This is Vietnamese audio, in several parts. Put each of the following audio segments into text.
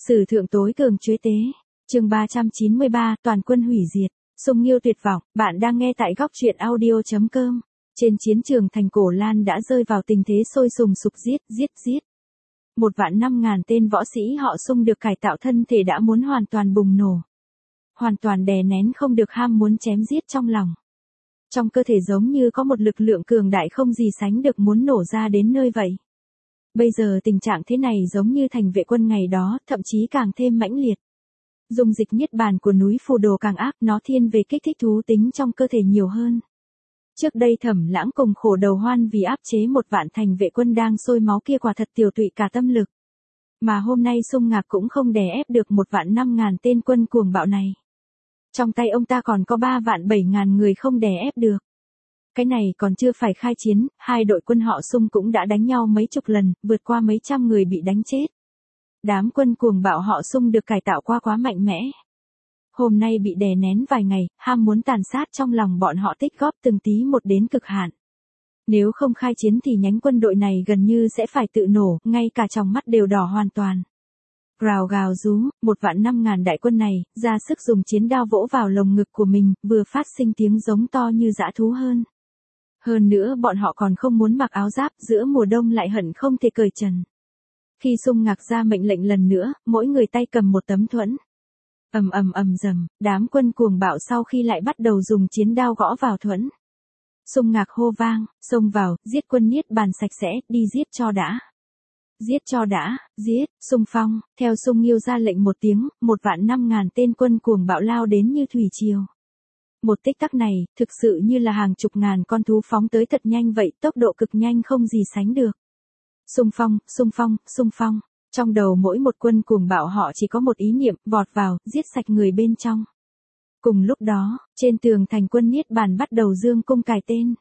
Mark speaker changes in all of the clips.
Speaker 1: Sử thượng tối cường chuế tế. Chương 393, toàn quân hủy diệt. Sung Nghiêu tuyệt vọng, bạn đang nghe tại góc truyện audio.com. Trên chiến trường thành Cổ Lan đã rơi vào tình thế sôi sùng sục giết. 1.500.000 tên võ sĩ họ Sung được cải tạo thân thể đã muốn hoàn toàn bùng nổ. Hoàn toàn đè nén không được ham muốn chém giết trong lòng. Trong cơ thể giống như có một lực lượng cường đại không gì sánh được muốn nổ ra đến nơi vậy. Bây giờ tình trạng thế này giống như thành vệ quân ngày đó, thậm chí càng thêm mãnh liệt. Dung dịch niết bàn của núi Phù Đồ càng ác, nó thiên về kích thích thú tính trong cơ thể nhiều hơn. Trước đây Thẩm Lãng cùng khổ đầu hoan vì áp chế 1.000 thành vệ quân đang sôi máu kia quả thật tiểu tụy cả tâm lực. Mà hôm nay Sung Ngạc cũng không đè ép được 1.500.000 tên quân cuồng bạo này. Trong tay ông ta còn có 3.700.000 người không đè ép được. Cái này còn chưa phải khai chiến, hai đội quân họ Sung cũng đã đánh nhau mấy chục lần, vượt qua mấy trăm người bị đánh chết. Đám quân cuồng bạo họ Sung được cải tạo qua quá mạnh mẽ. Hôm nay bị đè nén vài ngày, ham muốn tàn sát trong lòng bọn họ tích góp từng tí một đến cực hạn. Nếu không khai chiến thì nhánh quân đội này gần như sẽ phải tự nổ, ngay cả tròng mắt đều đỏ hoàn toàn. Rào gào rú, 1.500.000 đại quân này, ra sức dùng chiến đao vỗ vào lồng ngực của mình, vừa phát sinh tiếng giống to như dã thú hơn. Hơn nữa bọn họ còn không muốn mặc áo giáp, giữa mùa đông lại hận không thể cởi trần. Khi Sung Ngạc ra mệnh lệnh lần nữa, mỗi người tay cầm một tấm thuẫn. Ầm rầm, đám quân cuồng bạo sau khi lại bắt đầu dùng chiến đao gõ vào thuẫn. Sung Ngạc hô vang, xông vào, giết quân niết bàn sạch sẽ, đi giết cho đã. Giết cho đã, giết, xung phong, theo Sung Nghiêu ra lệnh một tiếng, 1.500.000 tên quân cuồng bạo lao đến như thủy triều. Một tích tắc này, thực sự như là hàng chục ngàn con thú phóng tới thật nhanh vậy, tốc độ cực nhanh không gì sánh được. Xung phong, trong đầu mỗi một quân cuồng bạo họ chỉ có một ý niệm, vọt vào, giết sạch người bên trong. Cùng lúc đó, trên tường thành quân niết bàn bắt đầu dương cung cài tên.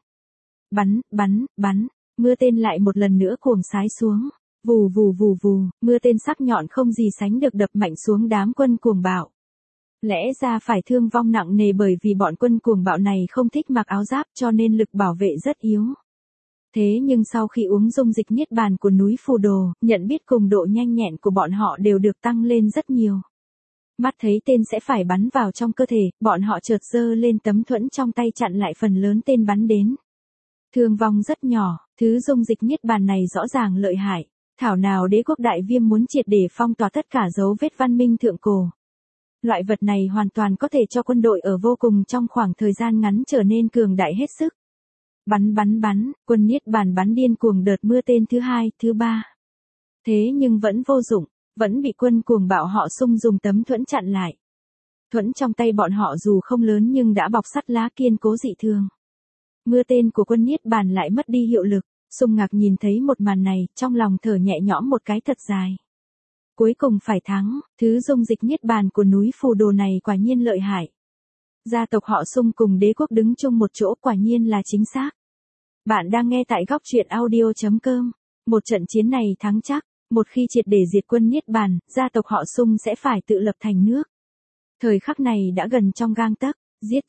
Speaker 1: Bắn, mưa tên lại một lần nữa cuồng sái xuống. Vù, mưa tên sắc nhọn không gì sánh được đập mạnh xuống đám quân cuồng bạo. Lẽ ra phải thương vong nặng nề bởi vì bọn quân cuồng bạo này không thích mặc áo giáp cho nên lực bảo vệ rất yếu. Thế nhưng sau khi uống dung dịch niết bàn của núi Phù Đồ, nhận biết cùng độ nhanh nhẹn của bọn họ đều được tăng lên rất nhiều. Mắt thấy tên sẽ phải bắn vào trong cơ thể, bọn họ chợt giơ lên tấm thuẫn trong tay chặn lại phần lớn tên bắn đến. Thương vong rất nhỏ, thứ dung dịch niết bàn này rõ ràng lợi hại. Thảo nào Đế quốc Đại Viêm muốn triệt để phong tỏa tất cả dấu vết văn minh thượng cổ. Loại vật này hoàn toàn có thể cho quân đội ở vô cùng trong khoảng thời gian ngắn trở nên cường đại hết sức. Bắn, quân niết bàn bắn điên cuồng đợt mưa tên thứ hai, thứ ba. Thế nhưng vẫn vô dụng, vẫn bị quân cuồng bạo họ Sung dùng tấm thuẫn chặn lại. Thuẫn trong tay bọn họ dù không lớn nhưng đã bọc sắt lá kiên cố dị thường. Mưa tên của quân niết bàn lại mất đi hiệu lực. Sung Ngạc nhìn thấy một màn này, trong lòng thở nhẹ nhõm một cái thật dài. Cuối cùng phải thắng, thứ dung dịch niết bàn của núi Phù Đồ này quả nhiên lợi hại. Gia tộc họ Sung cùng đế quốc đứng chung một chỗ quả nhiên là chính xác. Bạn đang nghe tại góc truyện audio.com. Một trận chiến này thắng chắc, một khi triệt để diệt quân niết bàn, gia tộc họ Sung sẽ phải tự lập thành nước. Thời khắc này đã gần trong gang tấc, giết.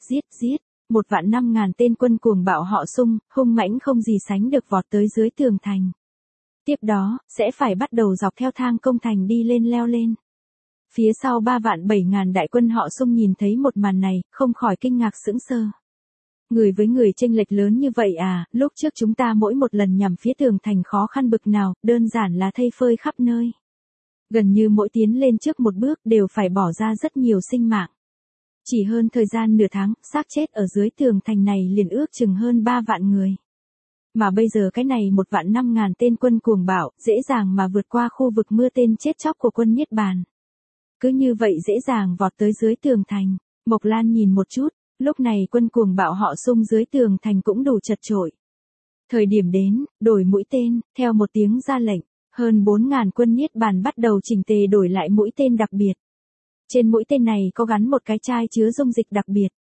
Speaker 1: 1.500.000 tên quân cuồng bạo họ Sung, hung mãnh không gì sánh được vọt tới dưới tường thành. Tiếp đó, sẽ phải bắt đầu dọc theo thang công thành đi leo lên. Phía sau 3.700.000 đại quân họ Sung nhìn thấy một màn này, không khỏi kinh ngạc sững sờ. Người với người chênh lệch lớn như vậy à, lúc trước chúng ta mỗi một lần nhằm phía tường thành khó khăn bực nào, đơn giản là thây phơi khắp nơi. Gần như mỗi tiến lên trước một bước đều phải bỏ ra rất nhiều sinh mạng. Chỉ hơn thời gian nửa tháng, xác chết ở dưới tường thành này liền ước chừng hơn 3 vạn người. Mà bây giờ cái này 1.500.000 tên quân cuồng bạo, dễ dàng mà vượt qua khu vực mưa tên chết chóc của quân niết bàn. Cứ như vậy dễ dàng vọt tới dưới tường thành. Mộc Lan nhìn một chút, lúc này quân cuồng bạo họ Sung dưới tường thành cũng đủ chật chội. Thời điểm đến, đổi mũi tên, theo một tiếng ra lệnh, hơn 4.000 quân niết bàn bắt đầu chỉnh tề đổi lại mũi tên đặc biệt. Trên mũi tên này có gắn một cái chai chứa dung dịch đặc biệt.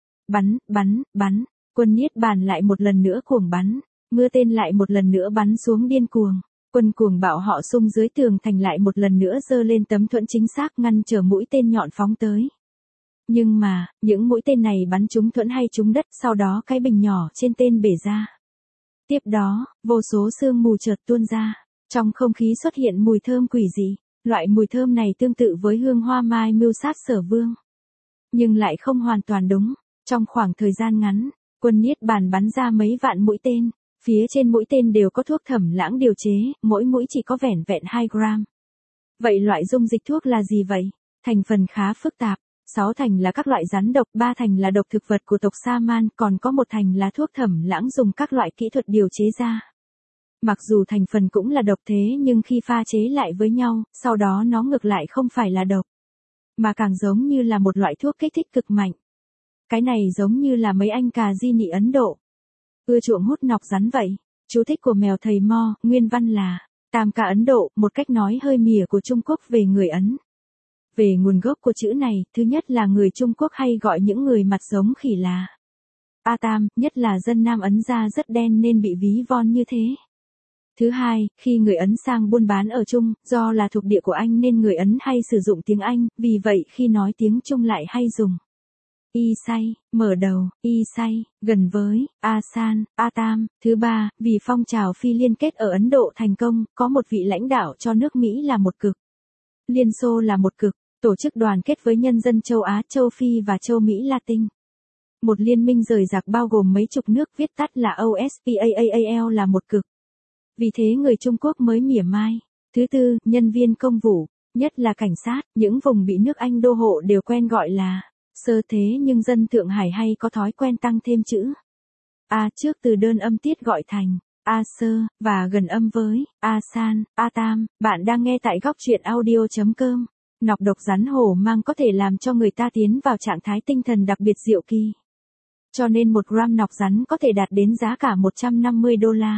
Speaker 1: Bắn, quân niết bàn lại một lần nữa cuồng bắn, mưa tên lại một lần nữa bắn xuống điên cuồng. Quân cuồng bạo họ Sung dưới tường thành lại một lần nữa giơ lên tấm thuẫn chính xác ngăn trở mũi tên nhọn phóng tới. Nhưng mà, những mũi tên này bắn trúng thuẫn hay trúng đất, sau đó cái bình nhỏ trên tên bể ra. Tiếp đó, vô số sương mù chợt tuôn ra, trong không khí xuất hiện mùi thơm quỷ dị. Loại mùi thơm này tương tự với hương hoa mai mưu sát Sở Vương. Nhưng lại không hoàn toàn đúng. Trong khoảng thời gian ngắn, quân Niết Bàn bắn ra mấy vạn mũi tên. Phía trên mũi tên đều có thuốc Thẩm Lãng điều chế, mỗi mũi chỉ có vẻn vẹn 2 gram. Vậy loại dung dịch thuốc là gì vậy? Thành phần khá phức tạp. 6 thành là các loại rắn độc, 3 thành là độc thực vật của tộc Sa-man, còn có 1 thành là thuốc Thẩm Lãng dùng các loại kỹ thuật điều chế ra. Mặc dù thành phần cũng là độc thế nhưng khi pha chế lại với nhau, sau đó nó ngược lại không phải là độc, mà càng giống như là một loại thuốc kích thích cực mạnh. Cái này giống như là mấy anh cà di nị Ấn Độ ưa chuộng hút nọc rắn vậy. Chú thích của mèo thầy Mo, nguyên văn là Tam ca Ấn Độ, một cách nói hơi mỉa của Trung Quốc về người Ấn. Về nguồn gốc của chữ này, thứ nhất là người Trung Quốc hay gọi những người mặt giống khỉ là A Tam, nhất là dân Nam Ấn da rất đen nên bị ví von như thế. Thứ hai, khi người Ấn sang buôn bán ở Trung, do là thuộc địa của Anh nên người Ấn hay sử dụng tiếng Anh, vì vậy khi nói tiếng Trung lại hay dùng y say, mở đầu, y say, gần với, a san, a tam. Thứ ba, vì phong trào phi liên kết ở Ấn Độ thành công, có một vị lãnh đạo cho nước Mỹ là một cực, Liên Xô là một cực, tổ chức đoàn kết với nhân dân châu Á, châu Phi và châu Mỹ Latin. Một liên minh rời rạc bao gồm mấy chục nước, viết tắt là OSPAAL là một cực. Vì thế người Trung Quốc mới mỉa mai. Thứ tư, nhân viên công vụ, nhất là cảnh sát, những vùng bị nước Anh đô hộ đều quen gọi là sơ thế, nhưng dân Thượng Hải hay có thói quen tăng thêm chữ A trước từ đơn âm tiết gọi thành A sơ, và gần âm với A san, A tam. Bạn đang nghe tại góc truyện audio.com. Nọc độc rắn hổ mang có thể làm cho người ta tiến vào trạng thái tinh thần đặc biệt diệu kỳ. Cho nên 1 gram nọc rắn có thể đạt đến giá cả $150.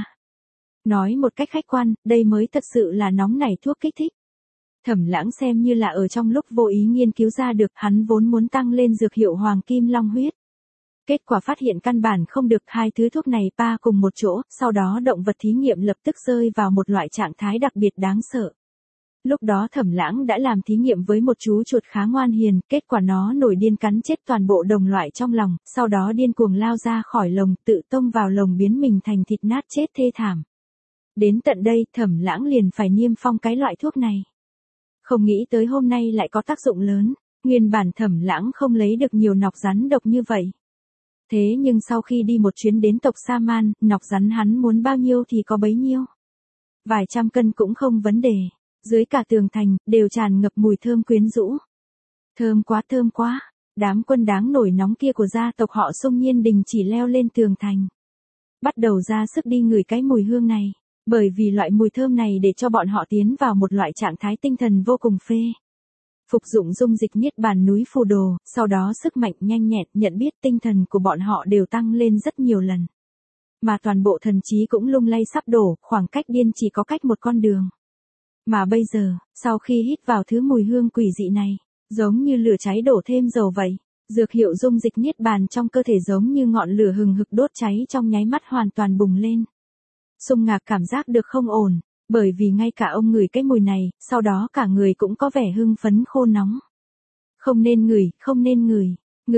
Speaker 1: Nói một cách khách quan, đây mới thật sự là nóng nảy thuốc kích thích. Thẩm Lãng xem như là ở trong lúc vô ý nghiên cứu ra được, hắn vốn muốn tăng lên dược hiệu Hoàng Kim Long Huyết. Kết quả phát hiện căn bản không được, 2 thứ thuốc này pa cùng một chỗ, sau đó động vật thí nghiệm lập tức rơi vào một loại trạng thái đặc biệt đáng sợ. Lúc đó Thẩm Lãng đã làm thí nghiệm với một chú chuột khá ngoan hiền, kết quả nó nổi điên cắn chết toàn bộ đồng loại trong lòng, sau đó điên cuồng lao ra khỏi lồng, tự tông vào lồng biến mình thành thịt nát chết thê thảm. Đến tận đây, Thẩm Lãng liền phải niêm phong cái loại thuốc này. Không nghĩ tới hôm nay lại có tác dụng lớn, nguyên bản Thẩm Lãng không lấy được nhiều nọc rắn độc như vậy. Thế nhưng sau khi đi một chuyến đến tộc Sa-man, nọc rắn hắn muốn bao nhiêu thì có bấy nhiêu. Vài trăm cân cũng không vấn đề. Dưới cả tường thành, đều tràn ngập mùi thơm quyến rũ. Thơm quá. Đám quân đáng nổi nóng kia của gia tộc họ Sung Nhiên đình chỉ leo lên tường thành. Bắt đầu ra sức đi ngửi cái mùi hương này. Bởi vì loại mùi thơm này để cho bọn họ tiến vào một loại trạng thái tinh thần vô cùng phê. Phục dụng dung dịch Niết Bàn núi Phù Đồ, sau đó sức mạnh nhanh nhẹn, nhận biết tinh thần của bọn họ đều tăng lên rất nhiều lần. Mà toàn bộ thần trí cũng lung lay sắp đổ, khoảng cách điên chỉ có cách một con đường. Mà bây giờ, sau khi hít vào thứ mùi hương quỷ dị này, giống như lửa cháy đổ thêm dầu vậy, dược hiệu dung dịch Niết Bàn trong cơ thể giống như ngọn lửa hừng hực đốt cháy trong nháy mắt hoàn toàn bùng lên. Sung Ngạc cảm giác được không ổn, bởi vì ngay cả ông ngửi cái mùi này, sau đó cả người cũng có vẻ hưng phấn khô nóng. Không nên ngửi,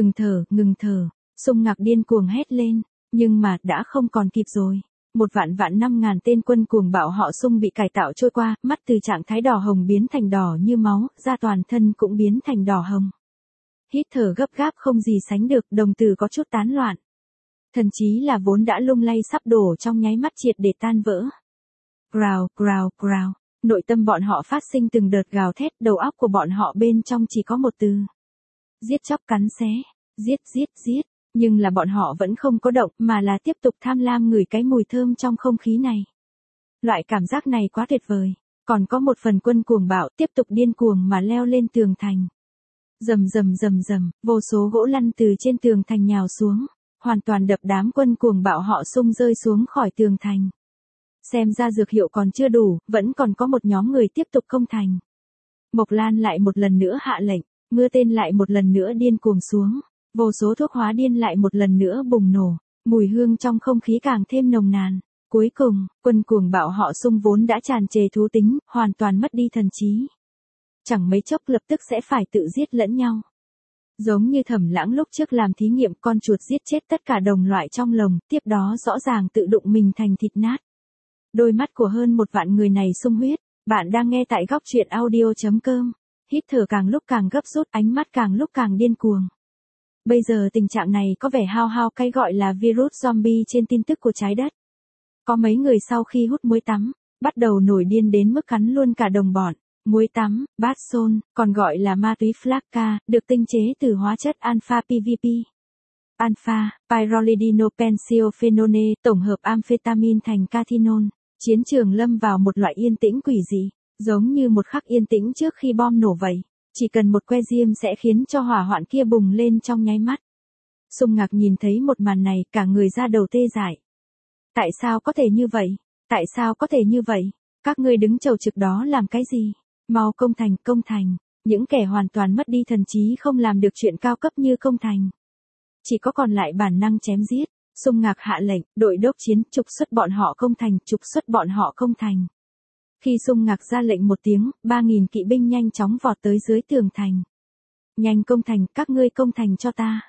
Speaker 1: ngừng thở, Sung Ngạc điên cuồng hét lên, nhưng mà đã không còn kịp rồi. 1.500.000 tên quân cuồng bạo họ Sung bị cải tạo trôi qua, mắt từ trạng thái đỏ hồng biến thành đỏ như máu, da toàn thân cũng biến thành đỏ hồng. Hít thở gấp gáp không gì sánh được, đồng tử có chút tán loạn. Thần trí là vốn đã lung lay sắp đổ trong nháy mắt triệt để tan vỡ. Growl. Nội tâm bọn họ phát sinh từng đợt gào thét, đầu óc của bọn họ bên trong chỉ có một từ. Giết chóc cắn xé, giết. Nhưng là bọn họ vẫn không có động, mà là tiếp tục tham lam ngửi cái mùi thơm trong không khí này. Loại cảm giác này quá tuyệt vời. Còn có một phần quân cuồng bạo tiếp tục điên cuồng mà leo lên tường thành. Rầm, vô số gỗ lăn từ trên tường thành nhào xuống, hoàn toàn đập đám quân cuồng bạo họ Sung rơi xuống khỏi tường thành. Xem ra dược hiệu còn chưa đủ, vẫn còn có một nhóm người tiếp tục công thành. Mộc Lan lại một lần nữa hạ lệnh, mưa tên lại một lần nữa điên cuồng xuống. Vô số thuốc hóa điên lại một lần nữa bùng nổ, mùi hương trong không khí càng thêm nồng nàn. Cuối cùng, quân cuồng bạo họ Sung vốn đã tràn trề thú tính, hoàn toàn mất đi thần trí. Chẳng mấy chốc lập tức sẽ phải tự giết lẫn nhau. Giống như Thẩm Lãng lúc trước làm thí nghiệm, con chuột giết chết tất cả đồng loại trong lồng, tiếp đó rõ ràng tự đụng mình thành thịt nát. Đôi mắt của hơn 1 vạn người này sung huyết, Bạn đang nghe tại góc truyện audio.com. Hít thở càng lúc càng gấp rút, ánh mắt càng lúc càng điên cuồng. Bây giờ tình trạng này có vẻ hao cái gọi là virus zombie trên tin tức của trái đất. Có mấy người sau khi hút muối tắm, bắt đầu nổi điên đến mức cắn luôn cả đồng bọn. Muối tắm, bát xôn, còn gọi là ma túy flakka, được tinh chế từ hóa chất alpha PVP. Alpha, pyrrolidinopensiophenone, tổng hợp amphetamine thành cathinol. Chiến trường lâm vào một loại yên tĩnh quỷ dị, giống như một khắc yên tĩnh trước khi bom nổ vậy. Chỉ cần một que diêm sẽ khiến cho hỏa hoạn kia bùng lên trong nháy mắt. Sung Ngạc nhìn thấy một màn này, cả người da đầu tê dại. Tại sao có thể như vậy? Tại sao có thể như vậy? Các ngươi đứng chầu trực đó làm cái gì? Mau công thành. Những kẻ hoàn toàn mất đi thần trí không làm được chuyện cao cấp như công thành. Chỉ có còn lại bản năng chém giết. Sung Ngạc hạ lệnh, đội đốc chiến, trục xuất bọn họ công thành. Khi Sung Ngạc ra lệnh một tiếng, 3.000 kỵ binh nhanh chóng vọt tới dưới tường thành. Nhanh công thành, các ngươi công thành cho ta.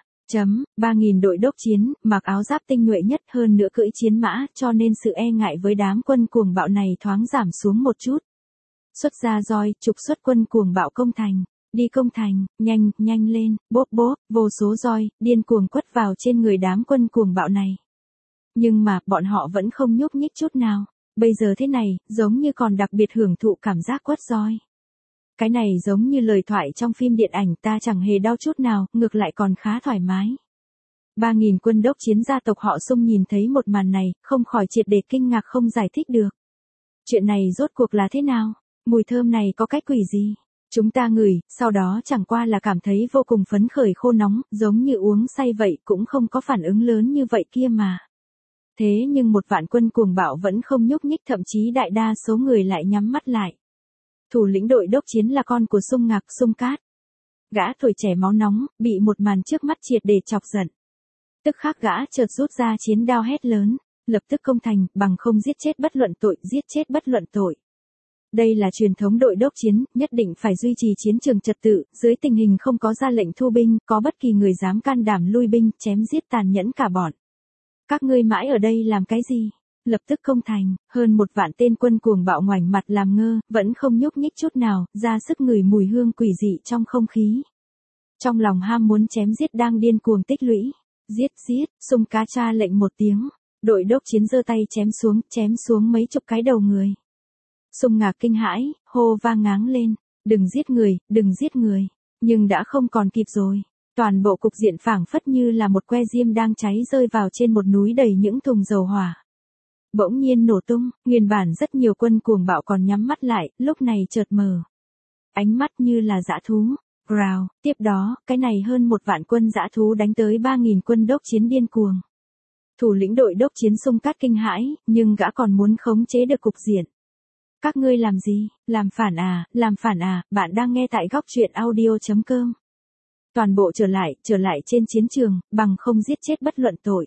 Speaker 1: 3.000 đội đốc chiến, mặc áo giáp tinh nhuệ nhất, hơn nữa cưỡi chiến mã, cho nên sự e ngại với đám quân cuồng bạo này thoáng giảm xuống một chút. Xuất ra roi, trục xuất quân cuồng bạo công thành. Đi công thành, nhanh lên, bốp, vô số roi, điên cuồng quất vào trên người đám quân cuồng bạo này. Nhưng mà, bọn họ vẫn không nhúc nhích chút nào. Bây giờ thế này, giống như còn đặc biệt hưởng thụ cảm giác quất roi. Cái này giống như lời thoại trong phim điện ảnh, ta chẳng hề đau chút nào, ngược lại còn khá thoải mái. 3.000 quân đốc chiến gia tộc họ Sung nhìn thấy một màn này, không khỏi triệt để kinh ngạc không giải thích được. Chuyện này rốt cuộc là thế nào? Mùi thơm này có cách quỷ gì? Chúng ta ngửi, sau đó chẳng qua là cảm thấy vô cùng phấn khởi khô nóng, giống như uống say vậy, cũng không có phản ứng lớn như vậy kia mà. Thế nhưng một vạn quân cuồng bạo vẫn không nhúc nhích, thậm chí đại đa số người lại nhắm mắt lại. Thủ lĩnh đội đốc chiến là con của Sung Ngạc, Sung Cát. Gã tuổi trẻ máu nóng, bị một màn trước mắt triệt để chọc giận. Tức khắc gã chợt rút ra chiến đao hét lớn, lập tức công thành, bằng không giết chết bất luận tội. Đây là truyền thống đội đốc chiến, nhất định phải duy trì chiến trường trật tự, dưới tình hình không có ra lệnh thu binh, có bất kỳ người dám can đảm lui binh, chém giết tàn nhẫn cả bọn. Các ngươi mãi ở đây làm cái gì? Lập tức công thành, hơn 1 vạn tên quân cuồng bạo ngoảnh mặt làm ngơ, vẫn không nhúc nhích chút nào, ra sức ngửi mùi hương quỷ dị trong không khí. Trong lòng ham muốn chém giết đang điên cuồng tích lũy. Giết, Sung Cá tra lệnh một tiếng. Đội đốc chiến giơ tay chém xuống mấy chục cái đầu người. Sung Ngạc kinh hãi, hô vang ngáng lên, đừng giết người, nhưng đã không còn kịp rồi. Toàn bộ cục diện phảng phất như là một que diêm đang cháy rơi vào trên một núi đầy những thùng dầu hỏa. Bỗng nhiên nổ tung, nguyên bản rất nhiều quân cuồng bạo còn nhắm mắt lại, lúc này chợt mở. Ánh mắt như là dã thú, growl, tiếp đó, cái này hơn 1 vạn quân dã thú đánh tới 3.000 quân đốc chiến điên cuồng. Thủ lĩnh đội đốc chiến Sung Cát kinh hãi, nhưng gã còn muốn khống chế được cục diện. Các ngươi làm gì? Làm phản à, bạn đang nghe tại góc truyện audio.com. Toàn bộ trở lại trên chiến trường, bằng không giết chết bất luận tội.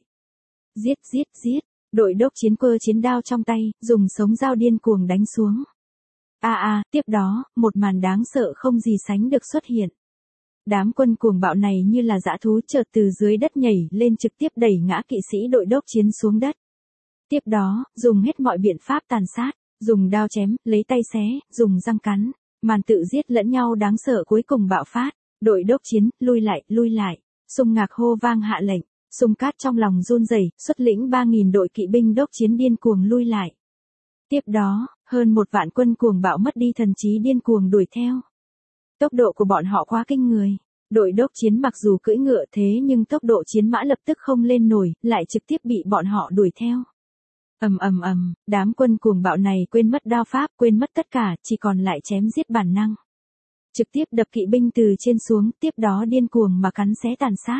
Speaker 1: Giết, đội đốc chiến quơ chiến đao trong tay, dùng sống dao điên cuồng đánh xuống. Tiếp đó, một màn đáng sợ không gì sánh được xuất hiện. Đám quân cuồng bạo này như là dã thú chợt từ dưới đất nhảy lên trực tiếp đẩy ngã kỵ sĩ đội đốc chiến xuống đất. Tiếp đó, dùng hết mọi biện pháp tàn sát. Dùng đao chém, lấy tay xé, dùng răng cắn, màn tự giết lẫn nhau đáng sợ cuối cùng bạo phát. Đội đốc chiến, lui lại. Sung Ngạc hô vang hạ lệnh. Sung Cát trong lòng run rẩy, xuất lĩnh 3.000 đội kỵ binh đốc chiến điên cuồng lui lại. Tiếp đó, hơn 1 vạn quân cuồng bạo mất đi thần trí điên cuồng đuổi theo. Tốc độ của bọn họ quá kinh người. Đội đốc chiến mặc dù cưỡi ngựa thế nhưng tốc độ chiến mã lập tức không lên nổi, lại trực tiếp bị bọn họ đuổi theo. Đám quân cuồng bạo này quên mất đao pháp, quên mất tất cả, chỉ còn lại chém giết bản năng. Trực tiếp đập kỵ binh từ trên xuống, tiếp đó điên cuồng mà cắn xé tàn sát.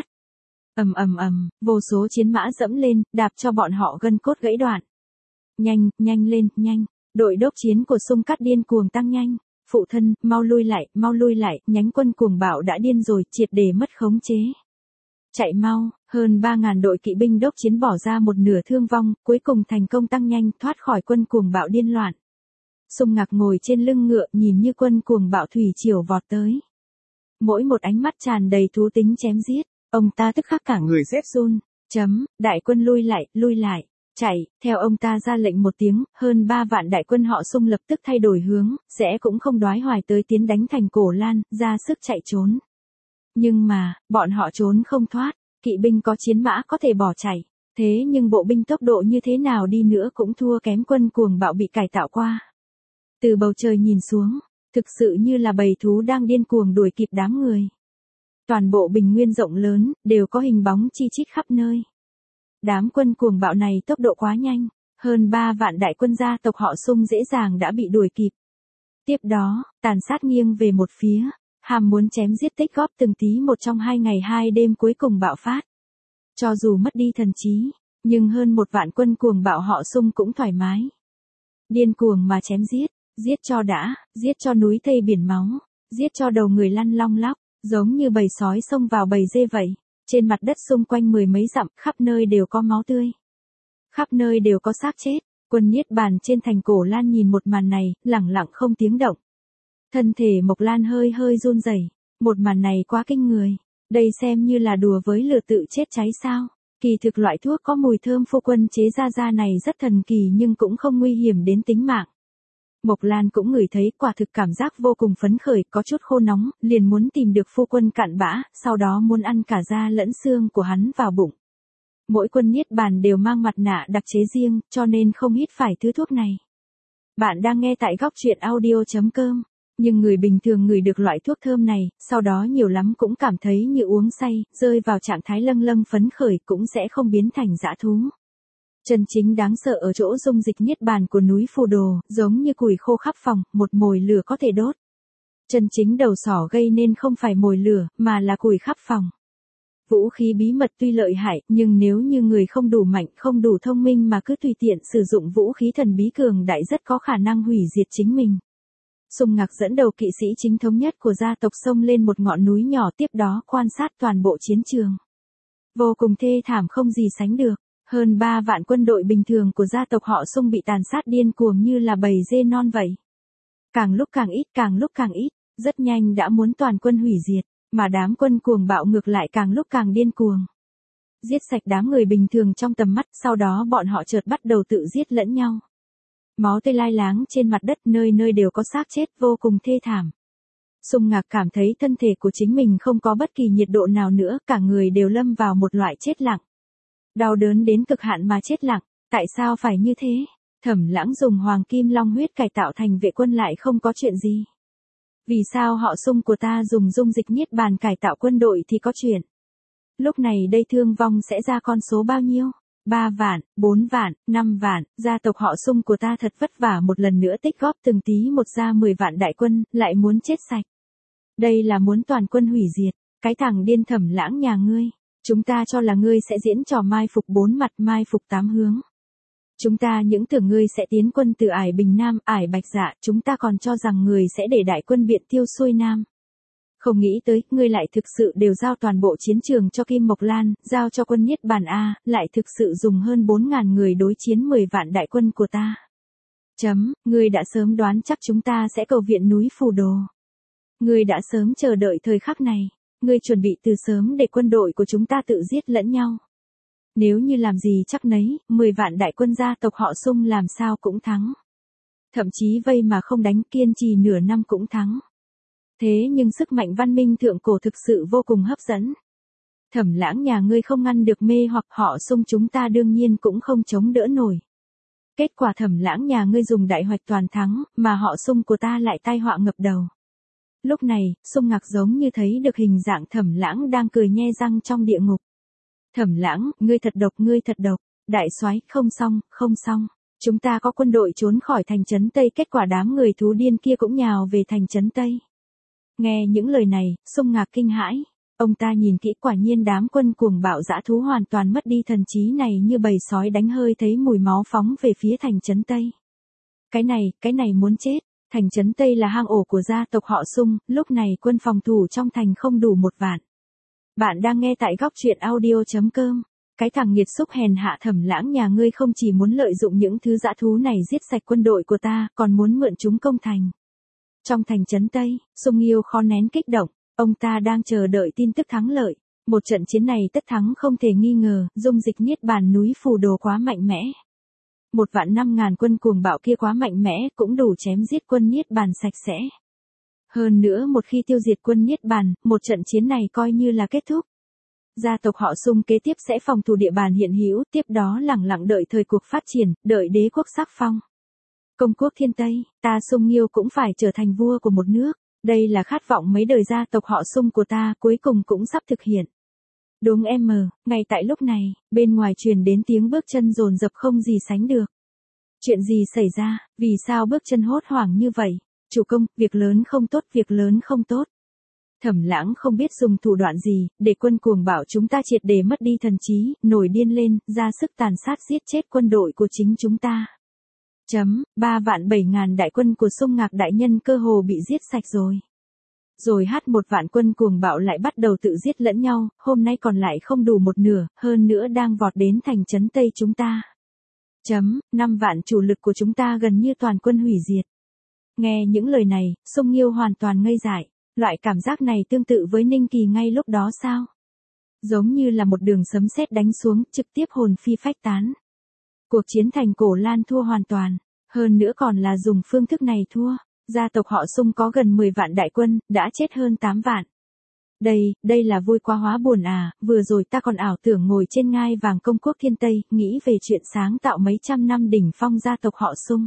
Speaker 1: Vô số chiến mã dẫm lên, đạp cho bọn họ gân cốt gãy đoạn. Nhanh lên, đội đốc chiến của Sung Cát điên cuồng tăng nhanh. Phụ thân, mau lui lại, nhánh quân cuồng bạo đã điên rồi, triệt để mất khống chế. Chạy mau, hơn 3.000 đội kỵ binh đốc chiến bỏ ra một nửa thương vong, cuối cùng thành công tăng nhanh thoát khỏi quân cuồng bạo điên loạn. Sung Ngạc ngồi trên lưng ngựa nhìn như quân cuồng bạo thủy triều vọt tới. Mỗi một ánh mắt tràn đầy thú tính chém giết, ông ta tức khắc cả người rét run. Đại quân lui lại. Chạy, theo ông ta ra lệnh một tiếng, hơn 3 vạn đại quân họ Sung lập tức thay đổi hướng, sẽ cũng không đoái hoài tới tiến đánh thành Cổ Lan, ra sức chạy trốn. Nhưng mà, bọn họ trốn không thoát, kỵ binh có chiến mã có thể bỏ chạy, thế nhưng bộ binh tốc độ như thế nào đi nữa cũng thua kém quân cuồng bạo bị cải tạo qua. Từ bầu trời nhìn xuống, thực sự như là bầy thú đang điên cuồng đuổi kịp đám người. Toàn bộ bình nguyên rộng lớn, đều có hình bóng chi chít khắp nơi. Đám quân cuồng bạo này tốc độ quá nhanh, hơn 3 vạn đại quân gia tộc họ Sung dễ dàng đã bị đuổi kịp. Tiếp đó, tàn sát nghiêng về một phía, ham muốn chém giết tích góp từng tí một trong 2 ngày 2 đêm cuối cùng bạo phát. Cho dù mất đi thần trí, nhưng hơn 1 vạn quân cuồng bạo họ Sung cũng thoải mái. Điên cuồng mà chém giết, giết cho đã, giết cho núi thây biển máu, giết cho đầu người lăn long lóc, giống như bầy sói xông vào bầy dê vậy. Trên mặt đất xung quanh 10 mấy dặm, khắp nơi đều có máu tươi. Khắp nơi đều có xác chết, quân Niết Bàn trên thành Cổ Lan nhìn một màn này, lẳng lặng không tiếng động. Thân thể Mộc Lan hơi hơi run rẩy, một màn này quá kinh người, đây xem như là đùa với lửa tự chết cháy sao. Kỳ thực loại thuốc có mùi thơm phu quân chế ra này rất thần kỳ nhưng cũng không nguy hiểm đến tính mạng. Mộc Lan cũng ngửi thấy quả thực cảm giác vô cùng phấn khởi, có chút khô nóng, liền muốn tìm được phu quân cặn bã, sau đó muốn ăn cả da lẫn xương của hắn vào bụng. Mỗi quân Niết Bàn đều mang mặt nạ đặc chế riêng, cho nên không hít phải thứ thuốc này. Bạn đang nghe tại góc truyện audio.com. Nhưng người bình thường ngửi được loại thuốc thơm này, sau đó nhiều lắm cũng cảm thấy như uống say, rơi vào trạng thái lâng lâng phấn khởi cũng sẽ không biến thành dã thú. Chân chính đáng sợ ở chỗ dung dịch Niết Bàn của núi Phù Đồ, giống như củi khô khắp phòng, một mồi lửa có thể đốt. Chân chính đầu sỏ gây nên không phải mồi lửa, mà là củi khắp phòng. Vũ khí bí mật tuy lợi hại, nhưng nếu như người không đủ mạnh, không đủ thông minh mà cứ tùy tiện sử dụng vũ khí thần bí cường đại rất có khả năng hủy diệt chính mình. Sung Ngạc dẫn đầu kỵ sĩ chính thống nhất của gia tộc xông lên một ngọn núi nhỏ, tiếp đó quan sát toàn bộ chiến trường. Vô cùng thê thảm không gì sánh được, hơn 3 vạn quân đội bình thường của gia tộc họ Sung bị tàn sát điên cuồng như là bầy dê non vậy. Càng lúc càng ít, càng lúc càng ít, rất nhanh đã muốn toàn quân hủy diệt, mà đám quân cuồng bạo ngược lại càng lúc càng điên cuồng. Giết sạch đám người bình thường trong tầm mắt, sau đó bọn họ chợt bắt đầu tự giết lẫn nhau. Máu tươi lai láng trên mặt đất, nơi nơi đều có xác chết, vô cùng thê thảm. Sung Ngạc cảm thấy thân thể của chính mình không có bất kỳ nhiệt độ nào nữa, cả người đều lâm vào một loại chết lặng. Đau đớn đến cực hạn mà chết lặng, tại sao phải như thế? Thẩm Lãng dùng hoàng kim long huyết cải tạo thành vệ quân lại không có chuyện gì. Vì sao họ Sung của ta dùng dung dịch Niết Bàn cải tạo quân đội thì có chuyện? Lúc này đây thương vong sẽ ra con số bao nhiêu? 3 vạn, 4 vạn, 5 vạn, gia tộc họ Sung của ta thật vất vả một lần nữa tích góp từng tí một ra 10 vạn đại quân, lại muốn chết sạch. Đây là muốn toàn quân hủy diệt, cái thằng điên Thẩm Lãng nhà ngươi. Chúng ta cho là ngươi sẽ diễn trò mai phục 4 mặt, mai phục 8 hướng. Chúng ta những tưởng ngươi sẽ tiến quân từ Ải Bình Nam, Ải Bạch Dạ, chúng ta còn cho rằng ngươi sẽ để đại quân Biện Tiêu xuôi Nam. Không nghĩ tới, ngươi lại thực sự đều giao toàn bộ chiến trường cho Kim Mộc Lan, giao cho quân Niết Bàn A, lại thực sự dùng hơn 4.000 người đối chiến 10 vạn đại quân của ta. Ngươi đã sớm đoán chắc chúng ta sẽ cầu viện núi Phù Đồ. Ngươi đã sớm chờ đợi thời khắc này. Ngươi chuẩn bị từ sớm để quân đội của chúng ta tự giết lẫn nhau. Nếu như làm gì chắc nấy, 10 vạn đại quân gia tộc họ Sung làm sao cũng thắng. Thậm chí vây mà không đánh, kiên trì nửa năm cũng thắng. Thế nhưng sức mạnh văn minh thượng cổ thực sự vô cùng hấp dẫn. Thẩm Lãng nhà ngươi không ngăn được mê hoặc họ Sung chúng ta đương nhiên cũng không chống đỡ nổi. Kết quả Thẩm Lãng nhà ngươi dùng đại hoạch toàn thắng, mà họ Sung của ta lại tai họa ngập đầu. Lúc này, Sung Ngạc giống như thấy được hình dạng Thẩm Lãng đang cười nhe răng trong địa ngục. Thẩm Lãng, ngươi thật độc, ngươi thật độc. Đại soái, không xong, không xong. Chúng ta có quân đội trốn khỏi thành trấn Tây, kết quả đám người thú điên kia cũng nhào về thành trấn Tây. Nghe những lời này, Sung Ngạc kinh hãi. Ông ta nhìn kỹ, quả nhiên đám quân cuồng bạo dã thú hoàn toàn mất đi thần trí này, như bầy sói đánh hơi thấy mùi máu phóng về phía thành trấn Tây. Cái này muốn chết. Thành trấn Tây là hang ổ của gia tộc họ Sung, lúc này quân phòng thủ trong thành không đủ 1 vạn. Bạn đang nghe tại góc truyện audio.com. Cái thằng nghiệt xúc hèn hạ Thẩm Lãng nhà ngươi không chỉ muốn lợi dụng những thứ dã thú này giết sạch quân đội của ta, còn muốn mượn chúng công thành. Trong thành trấn Tây, Sung Nghiêu khó nén kích động, ông ta đang chờ đợi tin tức thắng lợi. Một trận chiến này tất thắng không thể nghi ngờ, dung dịch niết bàn núi phù đồ quá mạnh mẽ. 1.500.000 quân cuồng bạo kia quá mạnh mẽ, cũng đủ chém giết quân niết bàn sạch sẽ. Hơn nữa một khi tiêu diệt quân niết bàn, một trận chiến này coi như là kết thúc. Gia tộc họ Sung kế tiếp sẽ phòng thủ địa bàn hiện hữu, tiếp đó lẳng lặng đợi thời cuộc phát triển, đợi đế quốc sắc phong. Công quốc thiên Tây, ta Sung Nghiêu cũng phải trở thành vua của một nước. Đây là khát vọng mấy đời gia tộc họ Sung của ta, cuối cùng cũng sắp thực hiện. Đúng em mờ, ngay tại lúc này, bên ngoài truyền đến tiếng bước chân dồn dập không gì sánh được. Chuyện gì xảy ra, vì sao bước chân hốt hoảng như vậy? Chủ công, việc lớn không tốt, việc lớn không tốt. Thẩm Lãng không biết dùng thủ đoạn gì, để quân cuồng bạo chúng ta triệt để mất đi thần trí, nổi điên lên, ra sức tàn sát giết chết quân đội của chính chúng ta. 3.700.000 đại quân của Sung Ngạc đại nhân cơ hồ bị giết sạch rồi. Rồi 1.000.000 quân cuồng bạo lại bắt đầu tự giết lẫn nhau, hôm nay còn lại không đủ một nửa, hơn nữa đang vọt đến thành trấn Tây chúng ta. 5 vạn chủ lực của chúng ta gần như toàn quân hủy diệt. Nghe những lời này, Sung Nghiêu hoàn toàn ngây dại. Loại cảm giác này tương tự với Ninh Kỳ ngay lúc đó sao? Giống như là một đường sấm sét đánh xuống, trực tiếp hồn phi phách tán. Cuộc chiến thành Cổ Lan thua hoàn toàn, hơn nữa còn là dùng phương thức này thua. Gia tộc họ Sung có gần 10 vạn đại quân, đã chết hơn 8 vạn. Đây là vui quá hóa buồn à, vừa rồi ta còn ảo tưởng ngồi trên ngai vàng công quốc thiên Tây, nghĩ về chuyện sáng tạo mấy trăm năm đỉnh phong gia tộc họ Sung.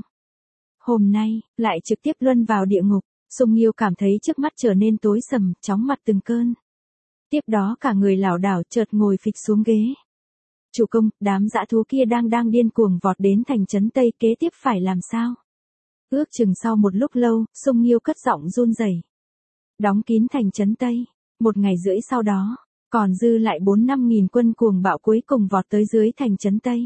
Speaker 1: Hôm nay, lại trực tiếp luân vào địa ngục. Sung Nghiêu cảm thấy trước mắt trở nên tối sầm, chóng mặt từng cơn. Tiếp đó cả người lảo đảo chợt ngồi phịch xuống ghế. Chủ công, đám dã thú kia đang điên cuồng vọt đến thành trấn Tây, kế tiếp phải làm sao? Ước chừng sau một lúc lâu, Sung Nghiêu cất giọng run rẩy. Đóng kín thành trấn Tây. 1 ngày rưỡi sau đó, còn dư lại 4-5 nghìn quân cuồng bạo cuối cùng vọt tới dưới thành trấn Tây.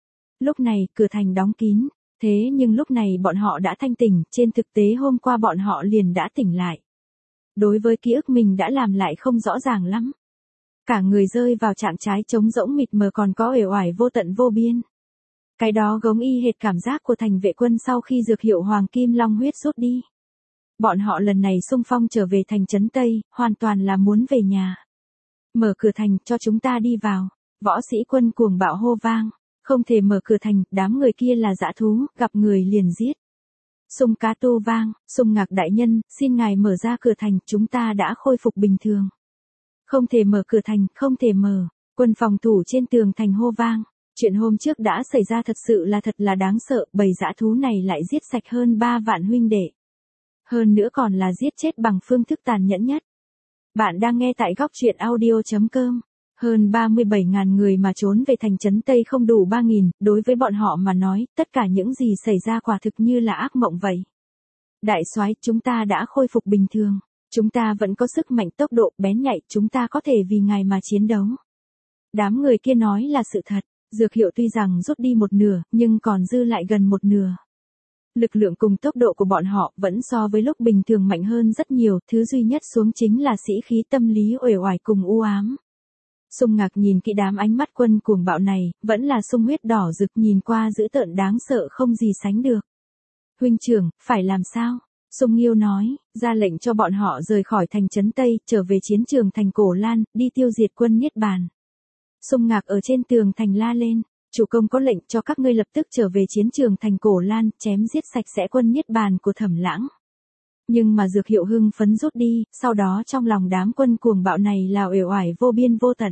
Speaker 1: Lúc này, cửa thành đóng kín. Thế nhưng lúc này bọn họ đã thanh tỉnh, trên thực tế hôm qua bọn họ liền đã tỉnh lại. Đối với ký ức mình đã làm lại không rõ ràng lắm. Cả người rơi vào trạng trái trống rỗng mịt mờ, còn có uể oải vô tận vô biên. Cái đó giống y hệt cảm giác của thành vệ quân sau khi dược hiệu Hoàng Kim Long huyết rút đi. Bọn họ lần này xung phong trở về thành trấn Tây, hoàn toàn là muốn về nhà. Mở cửa thành cho chúng ta đi vào, võ sĩ quân cuồng bạo hô vang. Không thể mở cửa thành, đám người kia là dã thú, gặp người liền giết. Sung Cá Tu vang, Sung Ngạc đại nhân, xin ngài mở ra cửa thành, chúng ta đã khôi phục bình thường. Không thể mở cửa thành, không thể mở. Quân phòng thủ trên tường thành hô vang. Chuyện hôm trước đã xảy ra thật sự là thật là đáng sợ, bầy dã thú này lại giết sạch hơn 3 vạn huynh đệ. Hơn nữa còn là giết chết bằng phương thức tàn nhẫn nhất. Bạn đang nghe tại góc truyện audio.com. Hơn 37.000 người mà trốn về thành trấn Tây không đủ 3.000, đối với bọn họ mà nói, tất cả những gì xảy ra quả thực như là ác mộng vậy. Đại soái, chúng ta đã khôi phục bình thường. Chúng ta vẫn có sức mạnh tốc độ bén nhạy, chúng ta có thể vì ngài mà chiến đấu. Đám người kia nói là sự thật, dược hiệu tuy rằng rút đi một nửa, nhưng còn dư lại gần một nửa. Lực lượng cùng tốc độ của bọn họ vẫn so với lúc bình thường mạnh hơn rất nhiều, thứ duy nhất xuống chính là sĩ khí tâm lý uể oải cùng u ám. Sung Ngạc nhìn kỹ đám ánh mắt quân cuồng bạo này, vẫn là sung huyết đỏ rực, nhìn qua dữ tợn đáng sợ không gì sánh được. Huynh trưởng, phải làm sao? Sung Nghiêu nói, ra lệnh cho bọn họ rời khỏi thành trấn Tây, trở về chiến trường thành Cổ Lan, đi tiêu diệt quân Niết Bàn. Sung Ngạc ở trên tường thành la lên, chủ công có lệnh cho các ngươi lập tức trở về chiến trường thành Cổ Lan, chém giết sạch sẽ quân Niết Bàn của Thẩm Lãng. Nhưng mà dược hiệu hưng phấn rút đi, sau đó trong lòng đám quân cuồng bạo này là uể oải vô biên vô tận.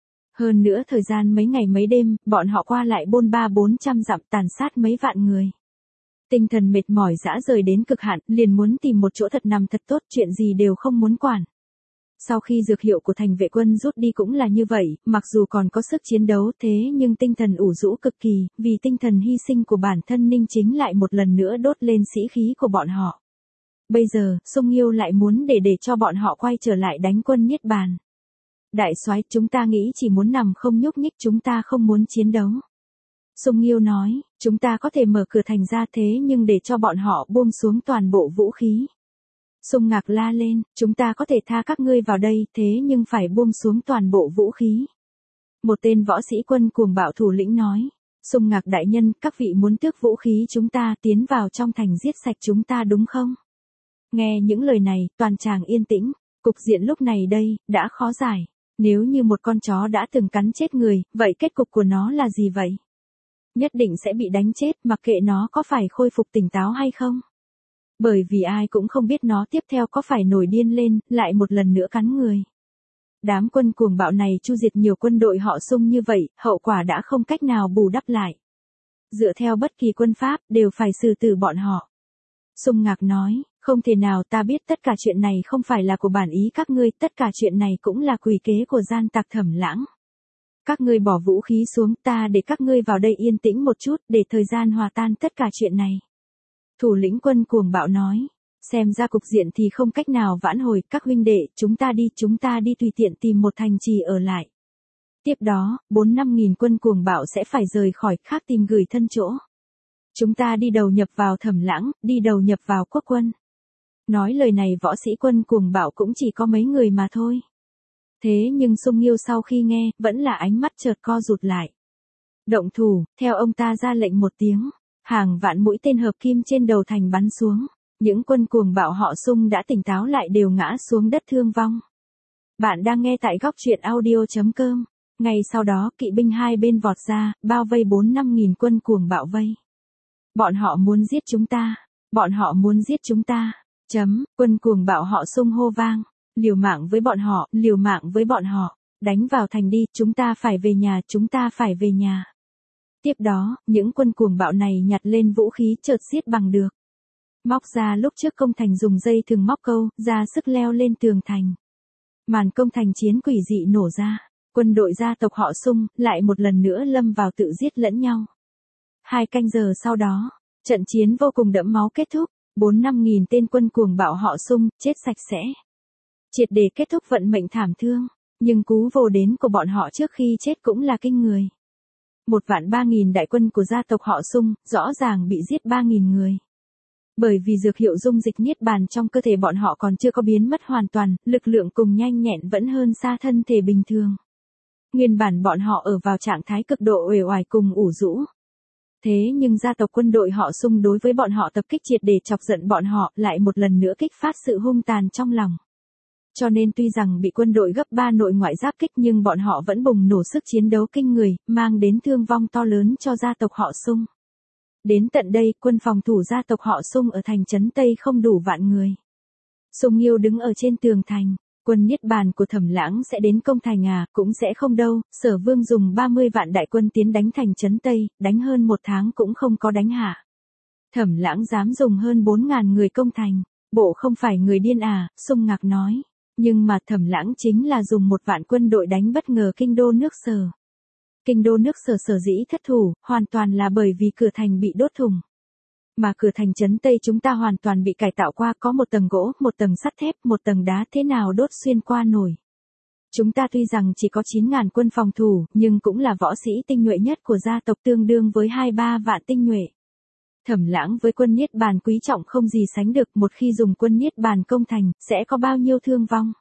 Speaker 1: Hơn nữa thời gian mấy ngày mấy đêm, bọn họ qua lại bôn ba 400 dặm, tàn sát mấy vạn người. Tinh thần mệt mỏi dã rời đến cực hạn, liền muốn tìm một chỗ thật nằm thật tốt, chuyện gì đều không muốn quản. Sau khi dược hiệu của thành vệ quân rút đi cũng là như vậy, mặc dù còn có sức chiến đấu thế nhưng tinh thần ủ rũ cực kỳ, vì tinh thần hy sinh của bản thân Ninh Chính lại một lần nữa đốt lên sĩ khí của bọn họ. Bây giờ, Sung Nghiêu lại muốn để cho bọn họ quay trở lại đánh quân Niết Bàn. Đại soái, chúng ta nghĩ chỉ muốn nằm không nhúc nhích, chúng ta không muốn chiến đấu. Sung Nghiêu nói, chúng ta có thể mở cửa thành ra thế nhưng để cho bọn họ buông xuống toàn bộ vũ khí. Sung Ngạc la lên, chúng ta có thể tha các ngươi vào đây, thế nhưng phải buông xuống toàn bộ vũ khí. Một tên võ sĩ quân cuồng bạo thủ lĩnh nói, Sung Ngạc đại nhân, các vị muốn tước vũ khí chúng ta, tiến vào trong thành giết sạch chúng ta đúng không? Nghe những lời này, toàn tràng yên tĩnh, cục diện lúc này đây, đã khó giải. Nếu như một con chó đã từng cắn chết người, vậy kết cục của nó là gì vậy? Nhất định sẽ bị đánh chết, mặc kệ nó có phải khôi phục tỉnh táo hay không. Bởi vì ai cũng không biết nó tiếp theo có phải nổi điên lên, lại một lần nữa cắn người. Đám quân cuồng bạo này chu diệt nhiều quân đội họ Sung như vậy, hậu quả đã không cách nào bù đắp lại. Dựa theo bất kỳ quân pháp, đều phải xử tử bọn họ. Sung Ngạc nói, không thể nào, ta biết tất cả chuyện này không phải là của bản ý các ngươi, tất cả chuyện này cũng là quỷ kế của gian tặc Thẩm Lãng. Các ngươi bỏ vũ khí xuống, ta để các ngươi vào đây yên tĩnh một chút, để thời gian hòa tan tất cả chuyện này. Thủ lĩnh quân cuồng bạo nói, xem ra cục diện thì không cách nào vãn hồi, các huynh đệ, chúng ta đi tùy tiện tìm một thành trì ở lại. Tiếp đó, 4-5 nghìn quân cuồng bạo sẽ phải rời khỏi, khác tìm gửi thân chỗ. Chúng ta đi đầu nhập vào Thẩm Lãng, đi đầu nhập vào quốc quân. Nói lời này võ sĩ quân cuồng bạo cũng chỉ có mấy người mà thôi. Thế nhưng Sung Nghiêu sau khi nghe, vẫn là ánh mắt chợt co rụt lại. Động thủ, theo ông ta ra lệnh một tiếng, hàng vạn mũi tên hợp kim trên đầu thành bắn xuống. Những quân cuồng bạo họ Sung đã tỉnh táo lại đều ngã xuống đất thương vong. Bạn đang nghe tại góc truyện audio.com. Ngay sau đó kỵ binh hai bên vọt ra, bao vây 4-5 nghìn quân cuồng bạo vây. Bọn họ muốn giết chúng ta. Bọn họ muốn giết chúng ta. Quân cuồng bạo họ Sung hô vang. Liều mạng với bọn họ, liều mạng với bọn họ. Đánh vào thành đi, chúng ta phải về nhà, chúng ta phải về nhà. Tiếp đó, những quân cuồng bạo này nhặt lên vũ khí chợt giết bằng được. Móc ra lúc trước công thành dùng dây thừng móc câu, ra sức leo lên tường thành. Màn công thành chiến quỷ dị nổ ra. Quân đội gia tộc họ Sung lại một lần nữa lâm vào tự giết lẫn nhau. 2 canh giờ sau đó, trận chiến vô cùng đẫm máu kết thúc. 4-5 nghìn tên quân cuồng bạo họ Sung chết sạch sẽ. Triệt để kết thúc vận mệnh thảm thương. Nhưng cú vồ đến của bọn họ trước khi chết cũng là kinh người. 1.300.000 đại quân của gia tộc họ Sung rõ ràng bị giết 3.000 người. Bởi vì dược hiệu dung dịch niết bàn trong cơ thể bọn họ còn chưa có biến mất hoàn toàn, lực lượng cùng nhanh nhẹn vẫn hơn xa thân thể bình thường. Nguyên bản bọn họ ở vào trạng thái cực độ uể oải cùng ủ rũ. Thế nhưng gia tộc quân đội họ Sung đối với bọn họ tập kích triệt để chọc giận bọn họ, lại một lần nữa kích phát sự hung tàn trong lòng. Cho nên tuy rằng bị quân đội gấp 3 nội ngoại giáp kích nhưng bọn họ vẫn bùng nổ sức chiến đấu kinh người, mang đến thương vong to lớn cho gia tộc họ Sung. Đến tận đây, quân phòng thủ gia tộc họ Sung ở thành trấn Tây không đủ vạn người. Sung Nghiêu đứng ở trên tường thành, quân niết bàn của Thẩm Lãng sẽ đến công thành à, cũng sẽ không đâu, Sở Vương dùng 30 vạn đại quân tiến đánh thành trấn Tây, đánh hơn 1 tháng cũng không có đánh hạ. Thẩm Lãng dám dùng hơn 4.000 người công thành, bộ không phải người điên à, Sung Ngạc nói. Nhưng mà Thẩm Lãng chính là dùng 1 vạn quân đội đánh bất ngờ kinh đô nước Sở. Kinh đô nước Sở sở dĩ thất thủ, hoàn toàn là bởi vì cửa thành bị đốt thủng. Mà cửa thành trấn Tây chúng ta hoàn toàn bị cải tạo qua, có một tầng gỗ, một tầng sắt thép, một tầng đá, thế nào đốt xuyên qua nổi. Chúng ta tuy rằng chỉ có 9.000 quân phòng thủ, nhưng cũng là võ sĩ tinh nhuệ nhất của gia tộc, tương đương với 2-3 vạn tinh nhuệ. Thẩm Lãng với quân niết bàn quý trọng không gì sánh được, một khi dùng quân niết bàn công thành, sẽ có bao nhiêu thương vong.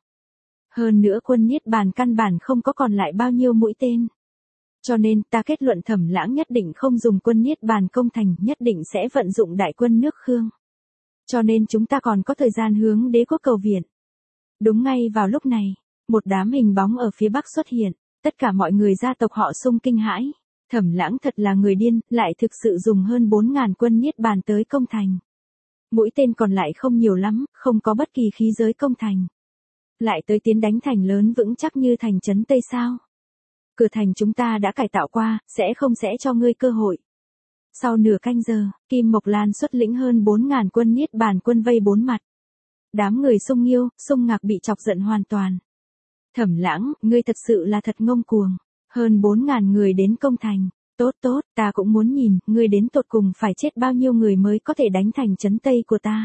Speaker 1: Hơn nữa quân niết bàn căn bản không có còn lại bao nhiêu mũi tên. Cho nên ta kết luận Thẩm Lãng nhất định không dùng quân niết bàn công thành, nhất định sẽ vận dụng đại quân nước Khương. Cho nên chúng ta còn có thời gian hướng đế quốc cầu viện. Đúng ngay vào lúc này, một đám hình bóng ở phía bắc xuất hiện, tất cả mọi người gia tộc họ Sung kinh hãi. Thẩm Lãng thật là người điên, lại thực sự dùng hơn 4.000 quân niết bàn tới công thành. Mũi tên còn lại không nhiều lắm, không có bất kỳ khí giới công thành. Lại tới tiến đánh thành lớn vững chắc như thành trấn Tây sao? Cửa thành chúng ta đã cải tạo qua, sẽ cho ngươi cơ hội. Sau nửa canh giờ, Kim Mộc Lan xuất lĩnh hơn 4.000 quân niết bàn quân vây 4 mặt. Đám người Sung Nghiêu, Sung Ngạc bị chọc giận hoàn toàn. Thẩm Lãng, ngươi thật sự là thật ngông cuồng. Hơn 4.000 người đến công thành. Tốt, ta cũng muốn nhìn, ngươi đến tột cùng phải chết bao nhiêu người mới có thể đánh thành trấn Tây của ta.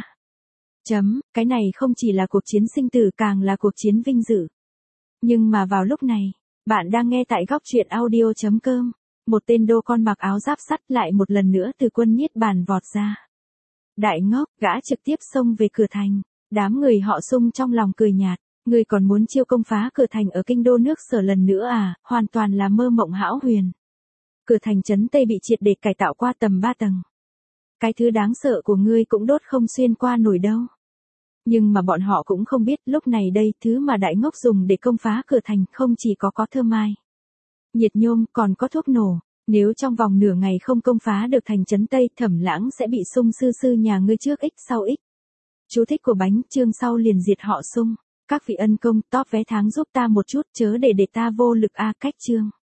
Speaker 1: Cái này không chỉ là cuộc chiến sinh tử, càng là cuộc chiến vinh dự. Nhưng mà vào lúc này, bạn đang nghe tại góc truyện audio.com. Một tên đô con mặc áo giáp sắt lại một lần nữa từ quân niết bàn vọt ra. Đại ngốc, gã trực tiếp xông về cửa thành. Đám người họ Sung trong lòng cười nhạt. Ngươi còn muốn chiêu công phá cửa thành ở kinh đô nước Sở lần nữa à, hoàn toàn là mơ mộng hão huyền. Cửa thành trấn Tây bị triệt để cải tạo qua tầm 3 tầng. Cái thứ đáng sợ của ngươi cũng đốt không xuyên qua nổi đâu. Nhưng mà bọn họ cũng không biết lúc này đây thứ mà đại ngốc dùng để công phá cửa thành không chỉ có thơ mai, nhiệt nhôm còn có thuốc nổ. Nếu trong vòng nửa ngày không công phá được thành trấn Tây, Thẩm Lãng sẽ bị Sung sư sư nhà ngươi trước x sau x. Chú thích của bánh chương sau liền diệt họ Sung. Các vị ân công top vé tháng giúp ta một chút chớ để ta vô lực a cách chương.